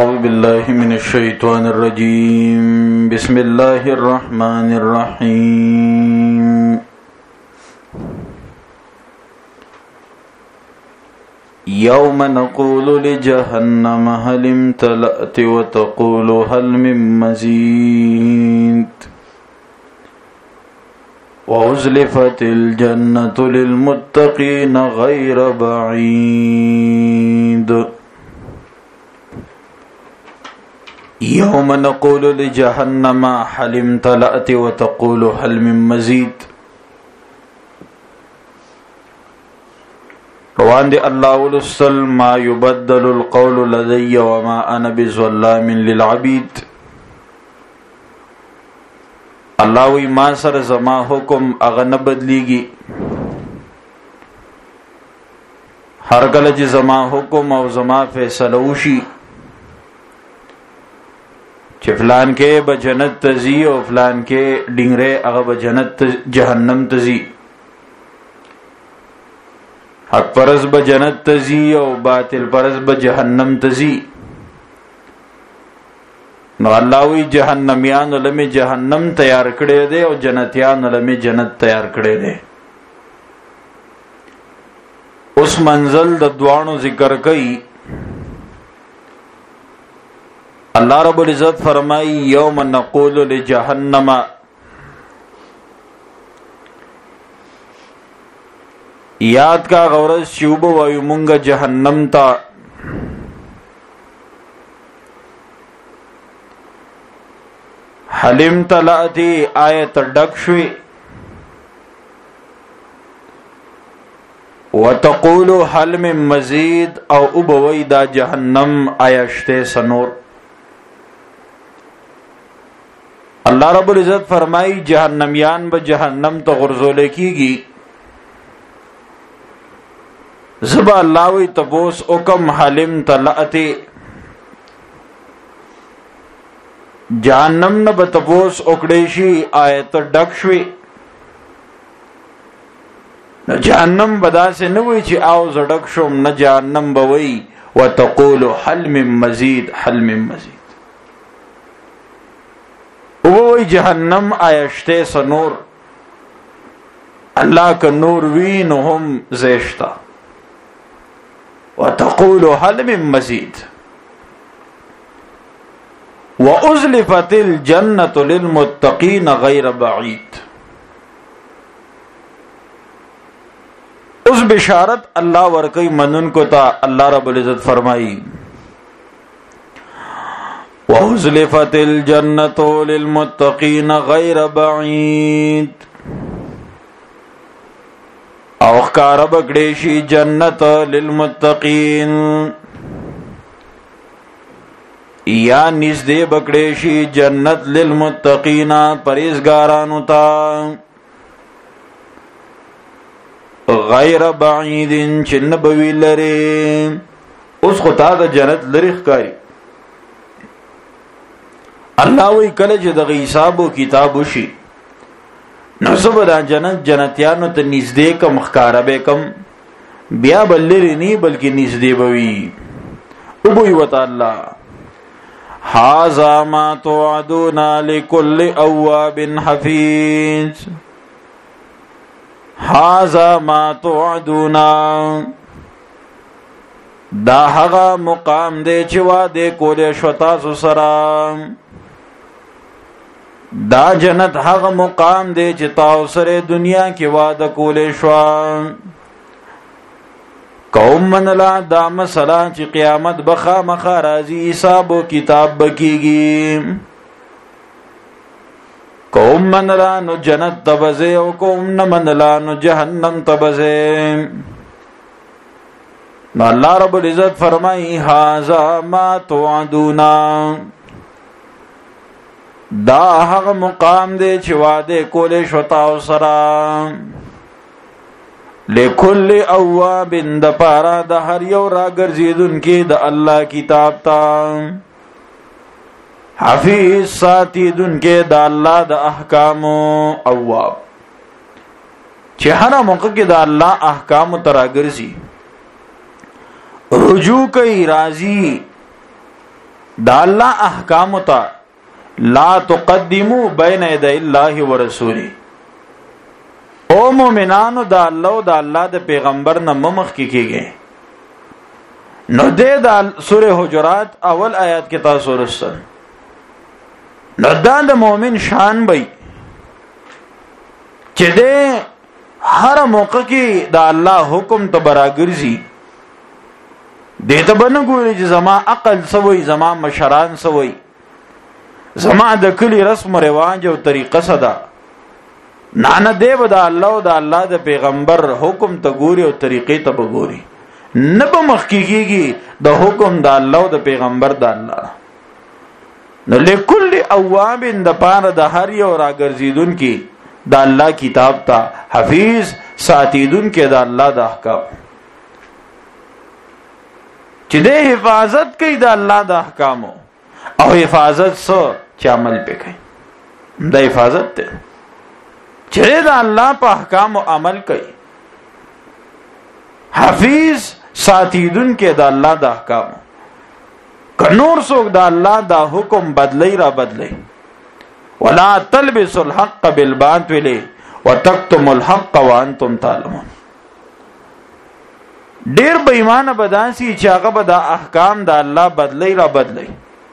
أعوذ بالله من الشيطان الرجيم بسم الله الرحمن الرحيم يوم نقول لجهنم هل امتلأت وتقول هل من مزيد وأزلفت الجنة للمتقين غير بعيد يوم نقول لجهنم هل امتلأت وتقول هل من مزيد روان دی اللہ ولسل ما يبدل القول لدي وما أنا بظلام للعبید اللہ وی ما سر زما حکم اغن بدلیگی ہر کلج زما حکم او زما فیصلوشی چه فلان کے بجنت تزی او فلان کے ڈنگرے اغا بجنت جہنم تزی حق پرز بجنت تزی او باطل پرز بجہنم تزی نو اللہ وی جہنمیان لمی جہنم تیار کڑے دے او جنتیان لمی جنت تیار کڑے دے. اس منزل د دوانو ذکر کئی. اللہ رب العزت فرمائی یوم نقول لجہنم یاد کا غورز شوب وایو منگ جہنم تا حلم تلاتی آیت ڈکشوی وتقول حل من مزید او ابوی دا جہنم آیشتے سنور. اللہ رب العزت فرمائی جہنمیان بجہنم تو غرزولے کی گی. زبا اللہ وی تبوس اکم حلم تلاتی جہنم نہ بتبوس اکڑیشی آیت ڈکشوی نہ جہنم بدا سے نوی چی آو زڈکشم نہ جہنم بوئی وتقول حل من مزید حل من مزید وہی جہنم آیشتے سنور. اللہ کا نور وینہم زیشتا وتقول حل من مزید وَأُزْلِفَتِ الْجَنَّةُ لِلْمُتَّقِينَ غَيْرَ بَعِيدٍ. اس بشارت اللہ ورکی منن کو تا اللہ رب العزت فرمائی وَأُزْلِفَتِ الْجَنَّةُ لِلْمُتَّقِينَ غَيْرَ بَعِيدٍ. اوخکار بگڑیشی جنت للمتقین یا نزدے بکڑیشی جنت للمتقین پریزگارانو تا غیر بعید چن بوی لرے. اس خطا دا جنت لرخ کاری. اللہ وی کلج دا غیصابو کتابو شی نصب دا جنت جنتیانو تا نزدے کم خکارا بے کم بیا بلری نی بلکی نزدے بوی ابوی وطا اللہ حَاذَا مَا تُوعَدُونَ لِكُلِّ أَوَّابٍ حَفِيظٍ. حَاذَا مَا تُوعَدُونَ دا هغه مقام دے چوا دے کولے شوتاسو سرام. دا جنت هغه مقام دے چتاو سرے دنیا کی وعدہ کولے شوام. قوم منلا دا مسئلہ چی قیامت بخا مخا رازی حساب و کتاب بکیگی. قوم منلا نو جنت تبزے و قوم نمنلا نو جہنم تبزے. نو اللہ رب العزت فرمائی حَاذَا مَا تُوعَدُونَ دا حق مقام دے چی وعدے کولے شوتاو سرام. لِكُلِّ أَوَّابٍ دا پارا دا ہر یو را گرزیدن کی دا اللہ کتاب تا حفیظ ساتی دن کے دا اللہ دا احکامو اواب چی ہر موقع کی دا اللہ احکامو ترا گرزی رجوع کئی راضی دا الله احکام ته لا تقدموا بین یدی الله ورسوله. او مومنانو دا الله او دا الله د پیغمبر نه مخ کیږي. نو د سوره حجرات اول آیات کې تاسو ورسره نو دا د مؤمن شان وي چې د هر موقع کې دا الله حکم ته براګرځي. دې ته بنګوري چې زما عقل سوي، زما مشران سوي، زما د کلی رسم و رواج او طریقه صدا نه دیو دا الله او دا الله د پیغمبر حکم ته ګوري او طریقې ته بګوري، نه به مخ کیږي د حکم د الله او د پیغمبر د الله. نو لکل اواب د پاره د هر یو راګرځیدون کې د الله کتاب ته حفیظ ساتیدون کې د الله د احکام چې د حفاظت کوي د الله د احکامو او حفاظت سو چې عمل پې کوي د حفاظت ته چې د الله په احکام او عمل کوي، حفیظ ساتیدون کې د الله د احکام. که نور څوک د الله دا حکم بدلی را بدلی، ولا تلبسوا الحق بالباطل وتكتموا الحق وانتم تعلمون. ډیر بې ایمانه بدانسي چې هغه به د احکام د الله بدلی را بدلی.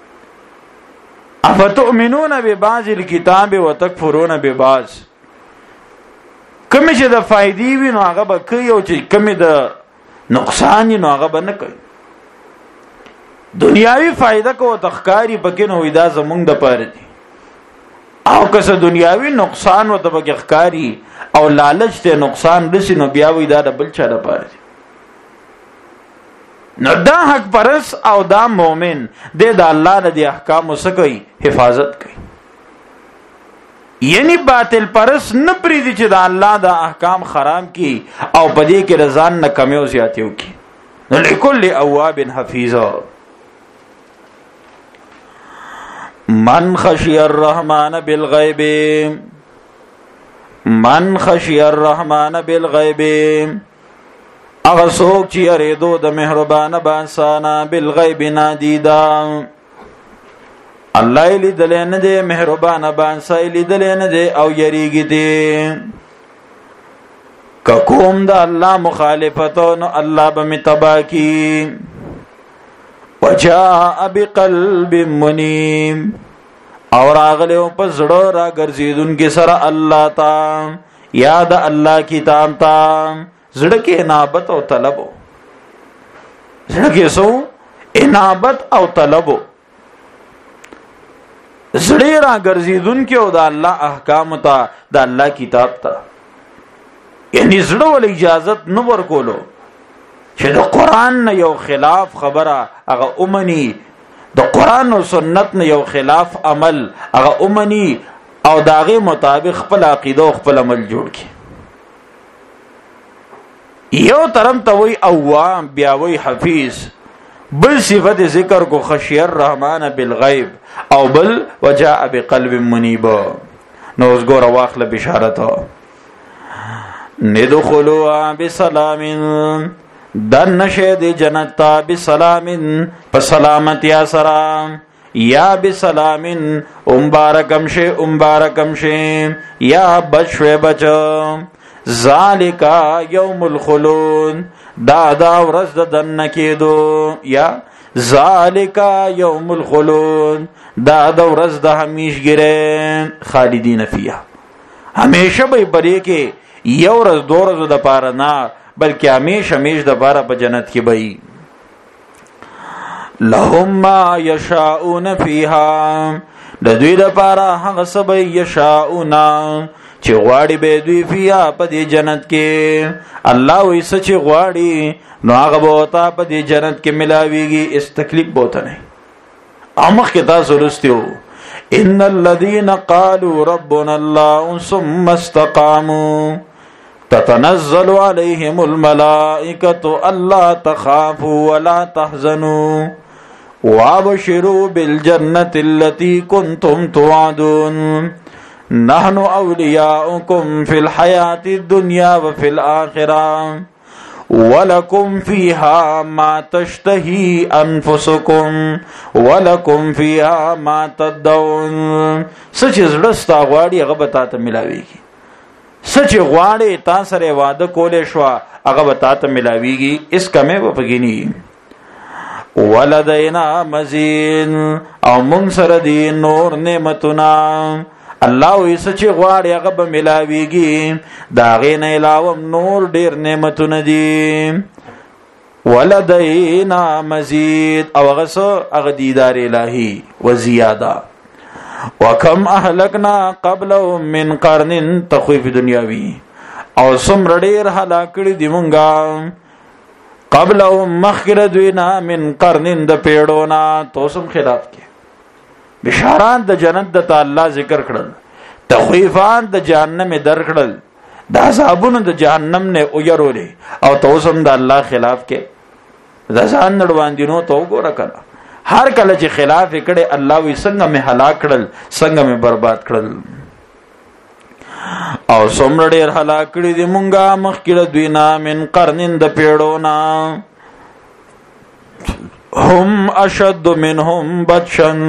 افتؤمنون ببعض الكتاب وتكفرون ببعض. کمی چې د فائدې وي نو هغه به کوي او چې کمی د نقصان نو هغه به نه کوي. دنیاوی فائدہ کو تخکاری پکې نو دا زمونږ د پاره دي، او که څه دنیاوی نقصان و ته پکې ښکاری او لالچ ته نقصان رسی نو بیا وی دا د بل چا د پاره دي. نو دا حق پرس او دا مومن د الله د احکام وسکي حفاظت کوي. یعنی باطل پرس نه پریدي چې د الله د احکام خراب کی او پدې کې رضان نه کمی او زیاتیو کی. نو لکل اواب حفیظا. من خشی الرحمن بالغیب، من خشی الرحمن بالغیب، اغه څوک چې یریدو د مهربانه بانسانا بالغیب نادیدا. الله لیدل نه دی، مهربانه بانسا لیدل نه دی او یریږي دی. کوم د الله مخالفتون الله به متبا کی. وجاء بقلب منیب، اور اغله په زړه را ګرځیدون کې سره الله تا یاد الله کتاب تا زړه کې انابت او طلب، زړه کې سو انابت او طلب، زړه را ګرځیدون کې او د الله احکام ته د الله کتاب ته. یعنی زړه ول اجازت نو ورکولو چې د قران نه یو خلاف خبره هغه اومني، د قران او سنت نه یو خلاف عمل هغه اومني او داغه مطابق خپل عقیده او خپل عمل جوړ کړي. یو طرف ته وی اوام بیا وی حفیظ، بل صفت ذکر کو خشی الرحمن بالغیب او بل وجاء بقلب منیب. نو اوس ګوره واخله بشارت ندخلوا بسلام، دن نشه دی جنت تا بسلام بسلامتی سلام، یا بسلام مبارکم شه یا بچوے بچ. ذالکا یوم الخلود، دا ورځ د دن کېدو، یا ذالکا یوم الخلود، دا ورځ د همیشګره خالدین فیها، همیشه به پرې کې یو ورځ دو ورځې د پاره نه بلکې همیش د پاره په جنت کې به لهم ما یشاؤون فیها، د دوی د پاره هغه څه به یشاؤون چې غواړي به دوی فیها په دې جنت کې. الله وایي څه چې غواړي نو هغه به وتا په دې جنت کې ملاويږي، اس تکلیف بوته نه. امخ کې تاسو ورستیو ان الذين قالوا ربنا الله ثم استقاموا تتنزل عليهم الملائكة ألا تخافوا ولا تحزنوا وابشروا بالجنة التي كنتم توعدون نحن أولياؤكم في الحياة الدنيا وفي الآخرة ولکم فیها ما تشتهی انفسکم ولکم فیها ما تدعون. سچ زړستا غواړي هغه به تاسو ملاويږي، سچ غواړي تاسو سره وعده کولې شو هغه به تاسو ملاويږي، اس کمه و پګینی. ولدینا مزید او مونږ سره دی نور نعمتنا، الله وی سچ غواړي هغه به ملاويږي، دا غین علاوه نور ډیر نعمتونه دي. ولدینا مزید او هغه دیدار الهی و زیاده. وکم اهلکنا قبلهم من قرن، تخویف دنیاوی، او سمر ډیر هلاکړي دی مونږه قبلهم مخکره دوینا من قرن د پیړونا. توسم خلاف کې بشارات د جنت د تعالی ذکر کړل، تخویفات د جهنم در کړل، د عذابونو د جهنم نه اویرولې، او توسم د الله خلاف کې د ځان نړواندینو تو ګور کړه. هر کله چې خلاف کړي الله وی څنګه مې هلاک کړل، څنګه مې برباد کړل. او څومره ډېر هلاک کړي دي مونږه مخکې دوینا من قرنین د پیړونا. هم اشد منهم بطشن،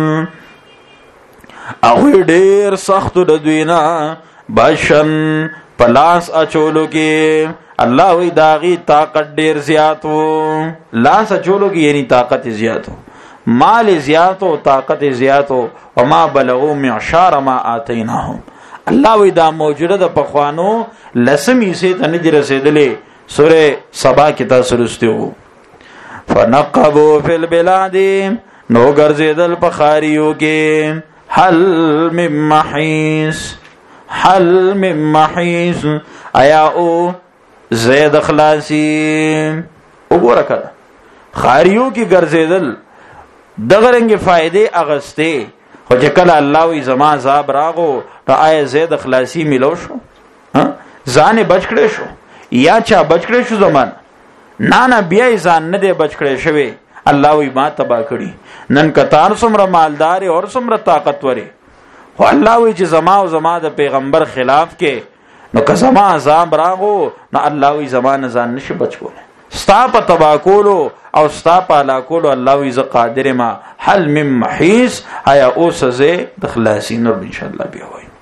او ډېر سخت د دوینا بشن پلاس اچولو کې. الله وی داغي طاقت ډېر زیات وو، لاس اچولو کې یعنی طاقت زیات وو، مال زیات وو، طاقت زیات وو. وما بلغوا معشار ما آتیناهم. الله وی دا موجوده د پخوانو لسمی سي ته نه رسیدلې. سوره سبا کې تاسو لرستو. فنقبوا فی البلاد، نو ګرځیدل په خاریو کې. حل من محیص، حل من محیص، آیا او زید خلاصی. وګوره کړه خاریو کې ګرځیدل دغه رنګ فائدې اغسته، خو چې کله الله وی زما عذاب راغو نو آیا زید خلاصی ملو شو؟ ځان بچ کړی شو یا چا بچ کړی شو؟ زمان نه بیا ځان نه دی بچ کړی شوی. الله وی ما تبا کړی. نن کتار څومره مالدار او څومره طاقتور، خو الله وی چې زما او زما د پیغمبر خلاف کې نو که زما عذاب راغو نو الله وی زما نه ځان نشي بچ کوله. ستا په تبا کولو او ستا په هلا کولو الله وی ز قادر ما. حل من محیص، آیا اوس زه د خلاصي نور ان شاء الله بیا وای.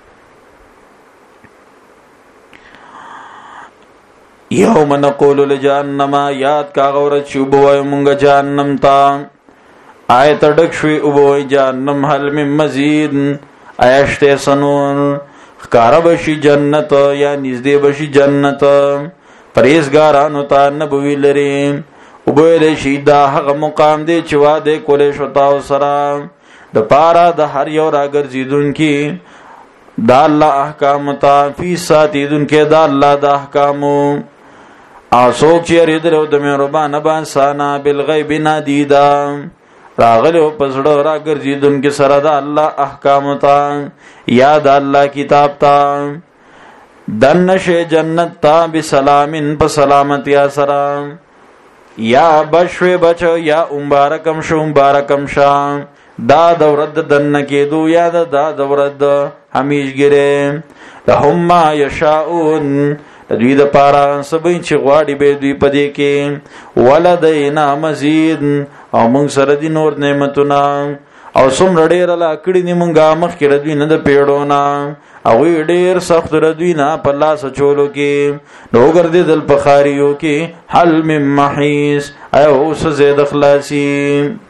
یوم نقول لجهنم، یاد کا غورت شوب وای مونږه جهنم تا. آیت ډک شوی او وای جهنم هل من مزید، آیشته سنون خکارا بشی جنت یا نزدې بشی جنت. پریزګارانو ته نبوی لري او به شي دا هغه مقام دی چې واده کولې شو تاسو سره د پارا د هر یو راګرځیدونکي دا الله احکام ته فی ساتیدونکي دا الله د احکامو. اسوک چې ریدلو د مهربان بانسانا بالغیب نادیدا راغلو پسړو راګرځیدونکي سره دا الله احکام ته یا دا الله کتاب ته. دنشه جنت تا بسلامن په سلامتی سره، یا بشوی بچو یا مبارکم شو مبارکم شام. دا دورد دن کېدو یا دا دورد همیشګره. لهم ما یشاؤون، دوی د پارا سبین چې غواړي به دوی پدې کې. ولدینا مزید، او موږ سره دي نور نعمتونه. او څومره ډېر لا کړي دي مونږه مخکې دوی نه د پیړونا، او ډېر سخت دوی نه په لاس چولو کې. نو ګرځېدل په خاریو کې. حل من محیص، آیا اوس زید خلاصي.